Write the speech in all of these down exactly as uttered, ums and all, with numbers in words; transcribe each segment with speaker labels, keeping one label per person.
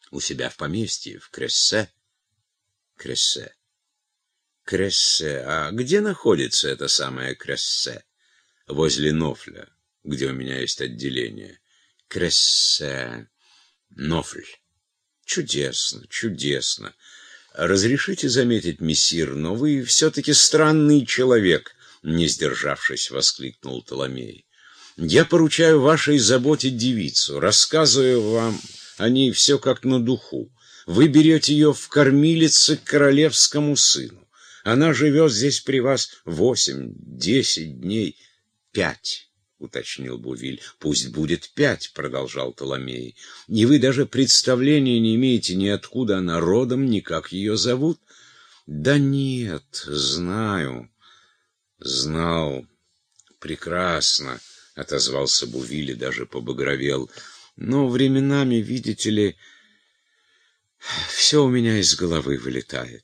Speaker 1: У себя в поместье, в Крессе. Крессе. Крессе. А где находится это самое Крессе? Возле Нофля, где у меня есть отделение. Крессе. Нофль. Чудесно, чудесно. Разрешите заметить, мессир, но вы все-таки странный человек, не сдержавшись, воскликнул Толомей. Я поручаю вашей заботе девицу, рассказываю вам о ней все как на духу. Вы берете ее в кормилице к королевскому сыну. Она живет здесь при вас восемь, десять дней, пять, уточнил Бувиль. Пусть будет пять, продолжал Толомей. И вы даже представления не имеете ни откуда она родом, ни как ее зовут. Да нет, знаю, знал, прекрасно, отозвался Бувиль и даже побагровел. Но временами, видите ли, все у меня из головы вылетает.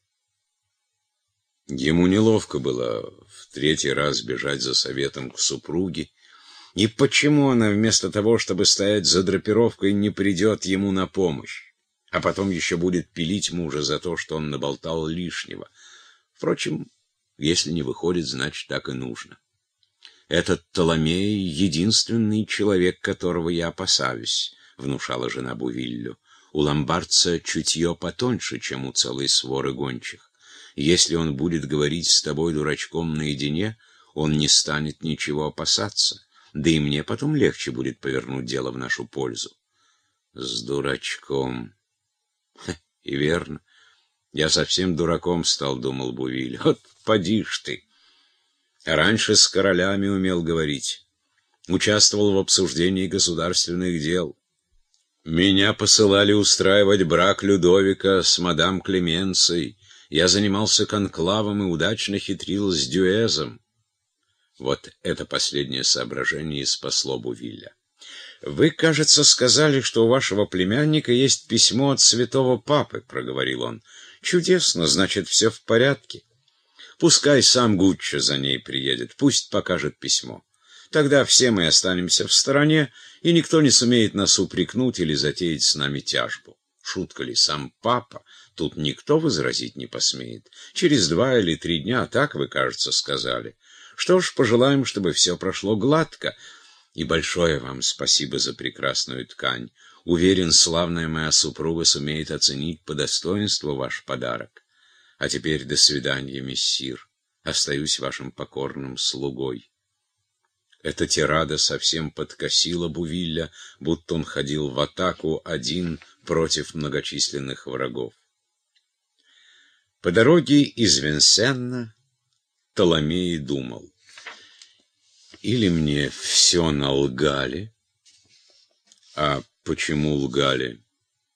Speaker 1: Ему неловко было в третий раз бежать за советом к супруге. И почему она вместо того, чтобы стоять за драпировкой, не придет ему на помощь, а потом еще будет пилить мужа за то, что он наболтал лишнего? Впрочем, если не выходит, значит, так и нужно. Этот Толомей — единственный человек, которого я опасаюсь, — внушала жена Бувиллю. У ломбардца чутье потоньше, чем у целой своры гончих. Если он будет говорить с тобой, дурачком, наедине, он не станет ничего опасаться, да и мне потом легче будет повернуть дело в нашу пользу. С дурачком. Ха, и верно. Я совсем дураком стал, думал Бувиль. Вот поди ж ты. Раньше с королями умел говорить. Участвовал в обсуждении государственных дел. Меня посылали устраивать брак Людовика с мадам Клеменцией. Я занимался конклавом и удачно хитрил с Дюэзом. Вот это последнее соображение и спасло Бувиля. «Вы, кажется, сказали, что у вашего племянника есть письмо от святого папы», — проговорил он. «Чудесно, значит, все в порядке. Пускай сам Гуччо за ней приедет, пусть покажет письмо. Тогда все мы останемся в стороне, и никто не сумеет нас упрекнуть или затеять с нами тяжбу. Шутка ли, сам папа? Тут никто возразить не посмеет. Через два или три дня, так вы, кажется, сказали. Что ж, пожелаем, чтобы все прошло гладко. И большое вам спасибо за прекрасную ткань. Уверен, славная моя супруга сумеет оценить по достоинству ваш подарок. А теперь до свидания, мессир. Остаюсь вашим покорным слугой». Эта тирада совсем подкосила Бувилля, будто он ходил в атаку один против многочисленных врагов. По дороге из Винсенна Толомей думал: или мне все налгали, а почему лгали,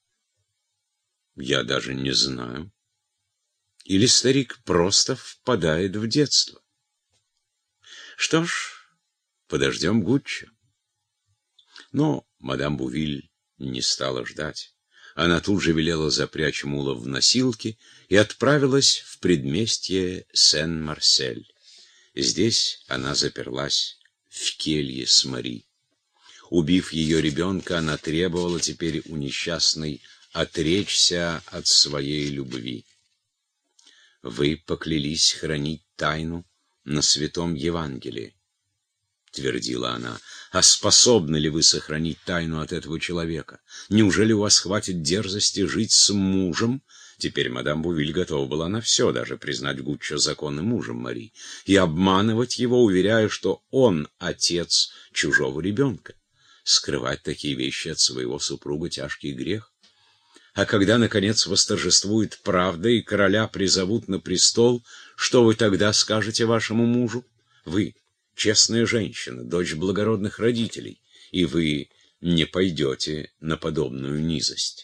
Speaker 1: я даже не знаю, или старик просто впадает в детство. Что ж, подождем Гуччо. Но мадам Бувиль не стала ждать. Она тут же велела запрячь мула в носилки и отправилась в предместье Сен-Марсель. Здесь она заперлась в келье с Мари. Убив ее ребенка, она требовала теперь у несчастной отречься от своей любви. «Вы поклялись хранить тайну на святом Евангелии», — твердила она. «А способны ли вы сохранить тайну от этого человека? Неужели у вас хватит дерзости жить с мужем?» Теперь мадам Бувиль готова была на все, даже признать Гуччо законным мужем Мари, и обманывать его, уверяя, что он отец чужого ребенка. Скрывать такие вещи от своего супруга — тяжкий грех. А когда, наконец, восторжествует правда и короля призовут на престол, что вы тогда скажете вашему мужу? Вы — честная женщина, дочь благородных родителей, и вы не пойдете на подобную низость.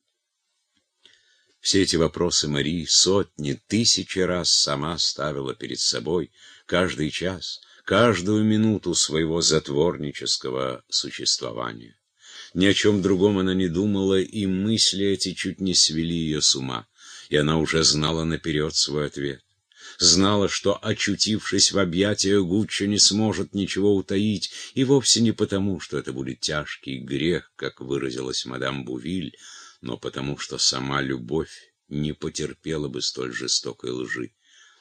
Speaker 1: Все эти вопросы Мари сотни, тысячи раз сама ставила перед собой каждый час, каждую минуту своего затворнического существования. Ни о чем другом она не думала, и мысли эти чуть не свели ее с ума, и она уже знала наперед свой ответ. Знала, что, очутившись в объятиях Гуччо, не сможет ничего утаить, и вовсе не потому, что это будет тяжкий грех, как выразилась мадам Бувиль, но потому что сама любовь не потерпела бы столь жестокой лжи.